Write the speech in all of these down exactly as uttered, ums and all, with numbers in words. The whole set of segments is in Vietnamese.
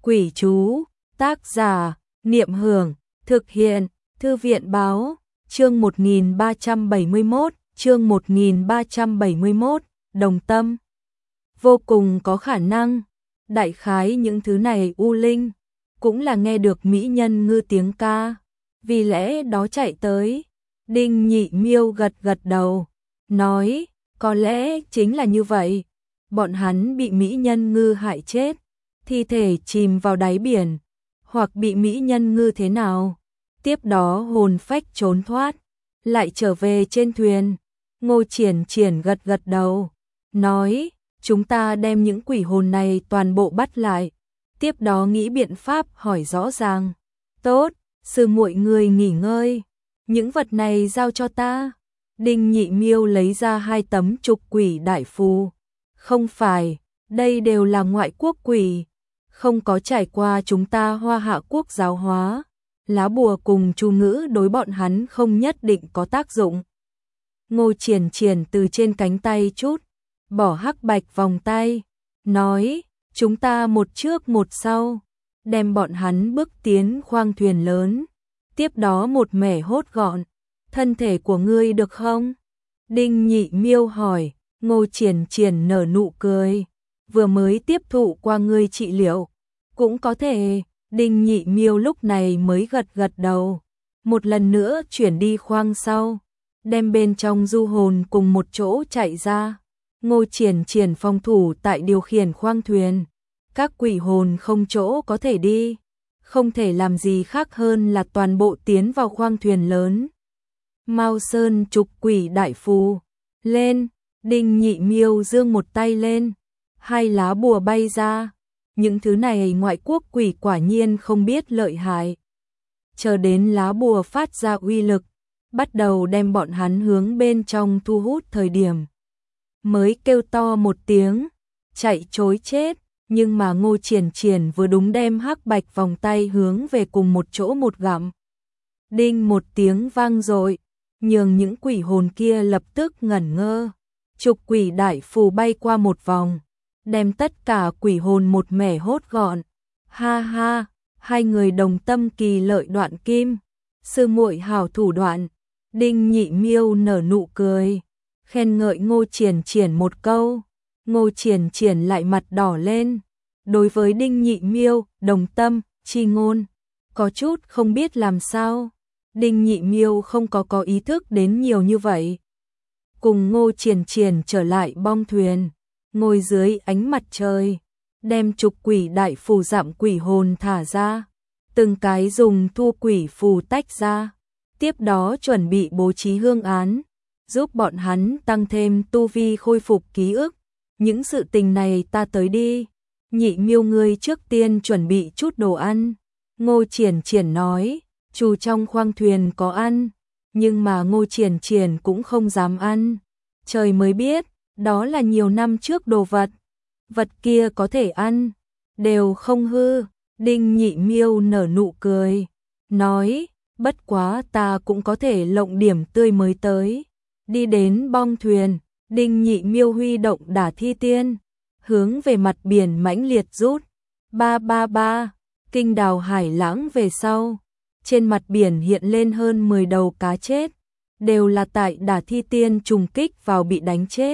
Quỷ chú, tác giả, Niệm Hưởng, thực hiện, Thư viện báo, chương một nghìn ba trăm bảy mươi mốt, chương một nghìn ba trăm bảy mươi mốt, đồng tâm. Vô cùng có khả năng, đại khái những thứ này U Linh, cũng là nghe được mỹ nhân ngư tiếng ca, vì lẽ đó chạy tới. Đinh Nhị Miêu gật gật đầu, nói, có lẽ chính là như vậy, bọn hắn bị mỹ nhân ngư hại chết, thi thể chìm vào đáy biển, hoặc bị mỹ nhân ngư thế nào, tiếp đó hồn phách trốn thoát, lại trở về trên thuyền. Ngô Triển Triển gật gật đầu, nói, chúng ta đem những quỷ hồn này toàn bộ bắt lại, tiếp đó nghĩ biện pháp hỏi rõ ràng. Tốt, sư muội người nghỉ ngơi, những vật này giao cho ta. Đinh Nhị Miêu lấy ra hai tấm trục quỷ đại phù. Không phải, đây đều là ngoại quốc quỷ, không có trải qua chúng ta Hoa Hạ quốc giáo hóa, lá bùa cùng chú ngữ đối bọn hắn không nhất định có tác dụng. Ngô Triển Triển từ trên cánh tay chút, bỏ hắc bạch vòng tay, nói, chúng ta một trước một sau, đem bọn hắn bước tiến khoang thuyền lớn, tiếp đó một mẻ hốt gọn. Thân thể của ngươi được không? Đinh Nhị Miêu hỏi. Ngô Triển Triển nở nụ cười, vừa mới tiếp thụ qua ngươi trị liệu, cũng có thể. Đinh Nhị Miêu lúc này mới gật gật đầu, một lần nữa chuyển đi khoang sau, đem bên trong du hồn cùng một chỗ chạy ra. Ngô Triển Triển phòng thủ tại điều khiển khoang thuyền, các quỷ hồn không chỗ có thể đi, không thể làm gì khác hơn là toàn bộ tiến vào khoang thuyền lớn. Mao Sơn trục quỷ đại phù, lên. Đinh Nhị Miêu giương một tay lên, hai lá bùa bay ra. Những thứ này ngoại quốc quỷ quả nhiên không biết lợi hại. Chờ đến lá bùa phát ra uy lực, bắt đầu đem bọn hắn hướng bên trong thu hút thời điểm, mới kêu to một tiếng, chạy trối chết. Nhưng mà Ngô Triển Triển vừa đúng đem hắc bạch vòng tay hướng về cùng một chỗ một gặm. Đinh một tiếng vang dội, nhường những quỷ hồn kia lập tức ngẩn ngơ. Trục quỷ đại phù bay qua một vòng, đem tất cả quỷ hồn một mẻ hốt gọn. Ha ha, hai người đồng tâm kỳ lợi đoạn kim, sư muội hảo thủ đoạn. Đinh Nhị Miêu nở nụ cười, khen ngợi Ngô Triển Triển một câu. Ngô Triển Triển lại mặt đỏ lên, đối với Đinh Nhị Miêu đồng tâm chi ngôn, có chút không biết làm sao. Đinh Nhị Miêu không có có ý thức đến nhiều như vậy. Cùng Ngô Triển Triển trở lại bong thuyền, ngồi dưới ánh mặt trời, đem trục quỷ đại phù giảm quỷ hồn thả ra, từng cái dùng thu quỷ phù tách ra, tiếp đó chuẩn bị bố trí hương án, giúp bọn hắn tăng thêm tu vi khôi phục ký ức. Những sự tình này ta tới đi, Nhị Miêu ngươi trước tiên chuẩn bị chút đồ ăn. Ngô Triển Triển nói, chủ trong khoang thuyền có ăn. Nhưng mà Ngô Triển Triển cũng không dám ăn. Trời mới biết, đó là nhiều năm trước đồ vật. Vật kia có thể ăn, đều không hư. Đinh Nhị Miêu nở nụ cười, nói, bất quá ta cũng có thể lộng điểm tươi mới tới. Đi đến bong thuyền, Đinh Nhị Miêu huy động Đả Thi Tiên, hướng về mặt biển mãnh liệt rút. Ba ba ba, kinh đào hải lãng về sau. Trên mặt biển hiện lên hơn mười đầu cá chết, đều là tại Đả Thi Tiên trùng kích vào bị đánh chết.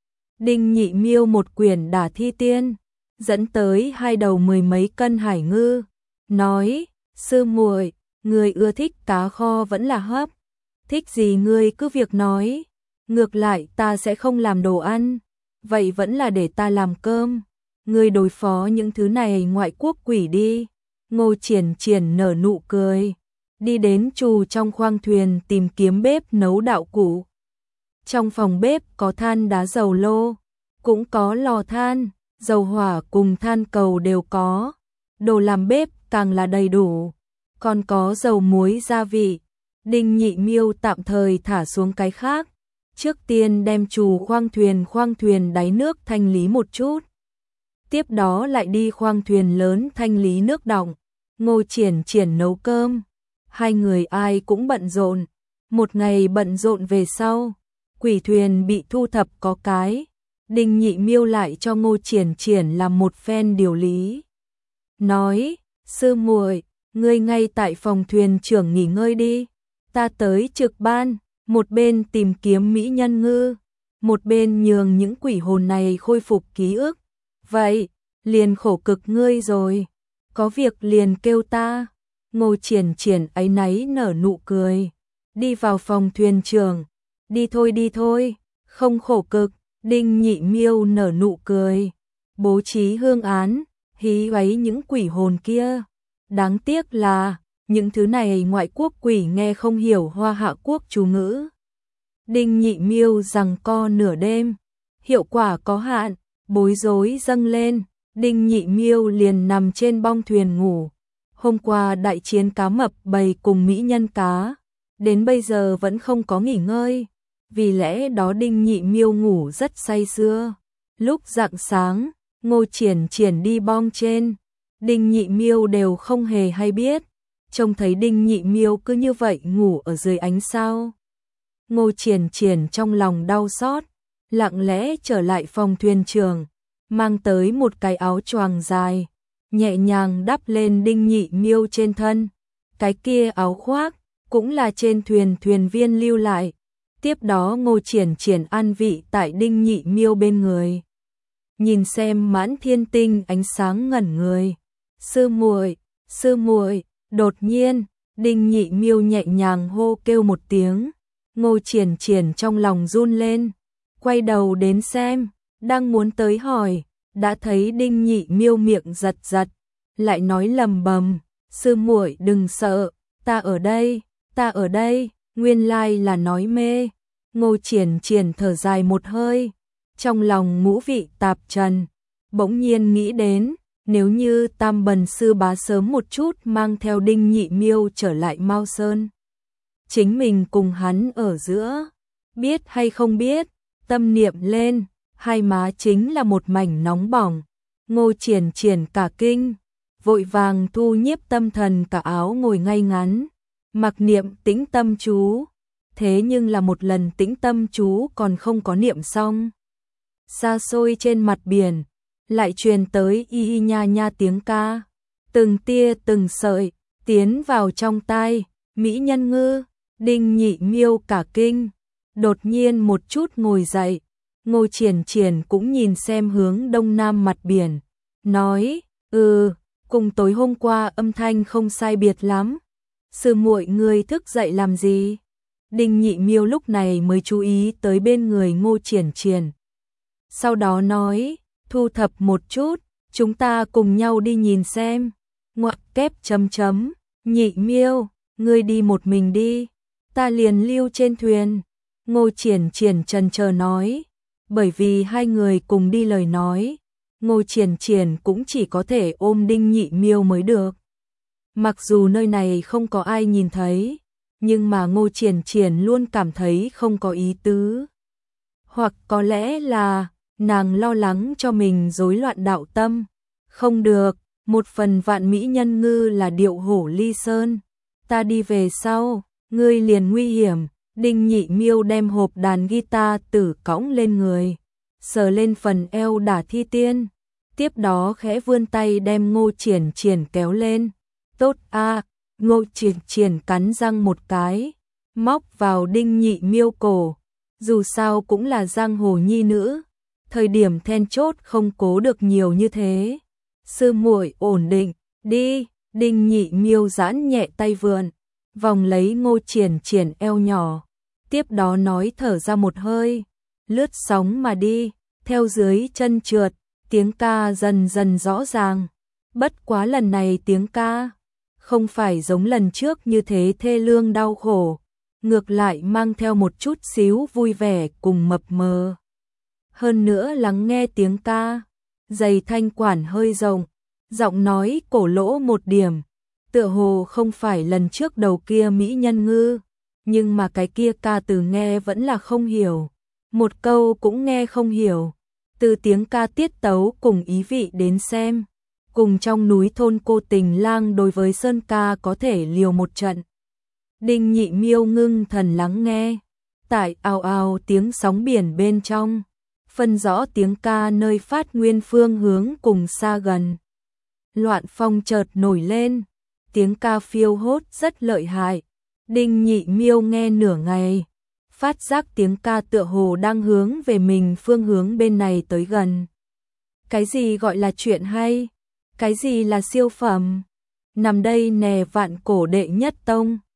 Đinh Nhị Miêu một quyển Đả Thi Tiên, dẫn tới hai đầu mười mấy cân hải ngư, nói, sư muội, người ưa thích cá kho vẫn là hấp, thích gì ngươi cứ việc nói, ngược lại ta sẽ không làm đồ ăn, vậy vẫn là để ta làm cơm, ngươi đối phó những thứ này ngoại quốc quỷ đi. Ngô Triển Triển nở nụ cười, đi đến trù trong khoang thuyền tìm kiếm bếp nấu đạo cụ. Trong phòng bếp có than đá dầu lô, cũng có lò than, dầu hỏa cùng than cầu đều có. Đồ làm bếp càng là đầy đủ, còn có dầu muối gia vị. Đinh Nhị Miêu tạm thời thả xuống cái khác, trước tiên đem trù khoang thuyền khoang thuyền đáy nước thanh lý một chút. Tiếp đó lại đi khoang thuyền lớn thanh lý nước đọng. Ngô Triển Triển nấu cơm, hai người ai cũng bận rộn. Một ngày bận rộn về sau, quỷ thuyền bị thu thập có cái, Đinh Nhị Miêu lại cho Ngô Triển Triển làm một phen điều lý. nói, sư muội, ngươi ngay tại phòng thuyền trưởng nghỉ ngơi đi, ta tới trực ban, một bên tìm kiếm mỹ nhân ngư, một bên nhường những quỷ hồn này khôi phục ký ức. Vậy, liền khổ cực ngươi rồi, có việc liền kêu ta. Ngô Triển Triển áy náy nở nụ cười, đi vào phòng thuyền trưởng, đi thôi đi thôi, không khổ cực. Đinh Nhị Miêu nở nụ cười, bố trí hương án, hí hoáy những quỷ hồn kia. Đáng tiếc là, những thứ này ngoại quốc quỷ nghe không hiểu Hoa Hạ quốc chú ngữ. Đinh Nhị Miêu giằng co nửa đêm, hiệu quả có hạn, bối rối dâng lên, Đinh Nhị Miêu liền nằm trên bong thuyền ngủ. Hôm qua đại chiến cá mập bầy cùng mỹ nhân cá, đến bây giờ vẫn không có nghỉ ngơi, vì lẽ đó Đinh Nhị Miêu ngủ rất say sưa. Lúc rạng sáng, Ngô Triển Triển đi bong trên, Đinh Nhị Miêu đều không hề hay biết, trông thấy Đinh Nhị Miêu cứ như vậy ngủ ở dưới ánh sao. Ngô Triển Triển trong lòng đau xót, lặng lẽ trở lại phòng thuyền trưởng, mang tới một cái áo choàng dài, nhẹ nhàng đắp lên Đinh Nhị Miêu trên thân. Cái kia áo khoác cũng là trên thuyền thuyền viên lưu lại. Tiếp đó Ngô Triển Triển an vị tại Đinh Nhị Miêu bên người, nhìn xem Mãn Thiên Tinh ánh sáng ngẩn người. Sư muội, sư muội. Đột nhiên, Đinh Nhị Miêu nhẹ nhàng hô kêu một tiếng. Ngô Triển Triển trong lòng run lên, quay đầu đến xem, đang muốn tới hỏi, đã thấy Đinh Nhị Miêu miệng giật giật, lại nói lầm bầm, sư muội đừng sợ, ta ở đây, ta ở đây. Nguyên lai là nói mê. Ngô Triển Triển thở dài một hơi, trong lòng ngũ vị tạp trần, bỗng nhiên nghĩ đến, nếu như Tam Bần sư bá sớm một chút mang theo Đinh Nhị Miêu trở lại Mao Sơn, chính mình cùng hắn ở giữa, biết hay không biết, tâm niệm lên, hai má chính là một mảnh nóng bỏng. Ngô Triển Triển cả kinh, vội vàng thu nhiếp tâm thần cả áo ngồi ngay ngắn, mặc niệm tĩnh tâm chú. Thế nhưng là một lần tĩnh tâm chú còn không có niệm xong, xa xôi trên mặt biển lại truyền tới y y nha nha tiếng ca, từng tia từng sợi tiến vào trong tai. Mỹ nhân ngư. Đinh Nhị Miêu cả kinh, đột nhiên một chút ngồi dậy. Ngô Triển Triển cũng nhìn xem hướng đông nam mặt biển, nói, ừ, cùng tối hôm qua âm thanh không sai biệt lắm. Sư muội ngươi thức dậy làm gì? Đinh Nhị Miêu lúc này mới chú ý tới bên người Ngô Triển Triển. Sau đó nói, thu thập một chút, chúng ta cùng nhau đi nhìn xem. Ngoặc kép chấm chấm, Nhị Miêu, ngươi đi một mình đi, ta liền lưu trên thuyền. Ngô Triển Triển chần chờ nói, bởi vì hai người cùng đi lời nói, Ngô Triển Triển cũng chỉ có thể ôm Đinh Nhị Miêu mới được. Mặc dù nơi này không có ai nhìn thấy, nhưng mà Ngô Triển Triển luôn cảm thấy không có ý tứ. Hoặc có lẽ là nàng lo lắng cho mình rối loạn đạo tâm. Không được, một phần vạn mỹ nhân ngư là điệu hổ ly sơn. Ta đi về sau, ngươi liền nguy hiểm. Đinh Nhị Miêu đem hộp đàn guitar tử cõng lên người, sờ lên phần eo đả thi tiên. Tiếp đó khẽ vươn tay đem Ngô Triển Triển kéo lên. Tốt a. Ngô Triển Triển cắn răng một cái, móc vào Đinh Nhị Miêu cổ. Dù sao cũng là giang hồ nhi nữ, thời điểm then chốt không cố được nhiều như thế. Sư muội ổn định, đi. Đinh Nhị Miêu giãn nhẹ tay vườn, vòng lấy Ngô Triển Triển eo nhỏ, tiếp đó nói thở ra một hơi, lướt sóng mà đi. Theo dưới chân trượt, tiếng ca dần dần rõ ràng. Bất quá lần này tiếng ca không phải giống lần trước như thế thê lương đau khổ, ngược lại mang theo một chút xíu vui vẻ cùng mập mờ. Hơn nữa lắng nghe tiếng ca, giày thanh quản hơi rộng, giọng nói cổ lỗ một điểm, tựa hồ không phải lần trước đầu kia mỹ nhân ngư, nhưng mà cái kia ca từ nghe vẫn là không hiểu, một câu cũng nghe không hiểu. Từ tiếng ca tiết tấu cùng ý vị đến xem, cùng trong núi thôn cô tình lang đối với sơn ca có thể liều một trận. Đinh Nhị Miêu ngưng thần lắng nghe, tại ào ào tiếng sóng biển bên trong, phân rõ tiếng ca nơi phát nguyên phương hướng cùng xa gần. Loạn phong chợt nổi lên, tiếng ca phiêu hốt rất lợi hại. Đinh Nhị Miêu nghe nửa ngày, phát giác tiếng ca tựa hồ đang hướng về mình phương hướng bên này tới gần. Cái gì gọi là chuyện hay? Cái gì là siêu phẩm? Nằm đây nè vạn cổ đệ nhất tông.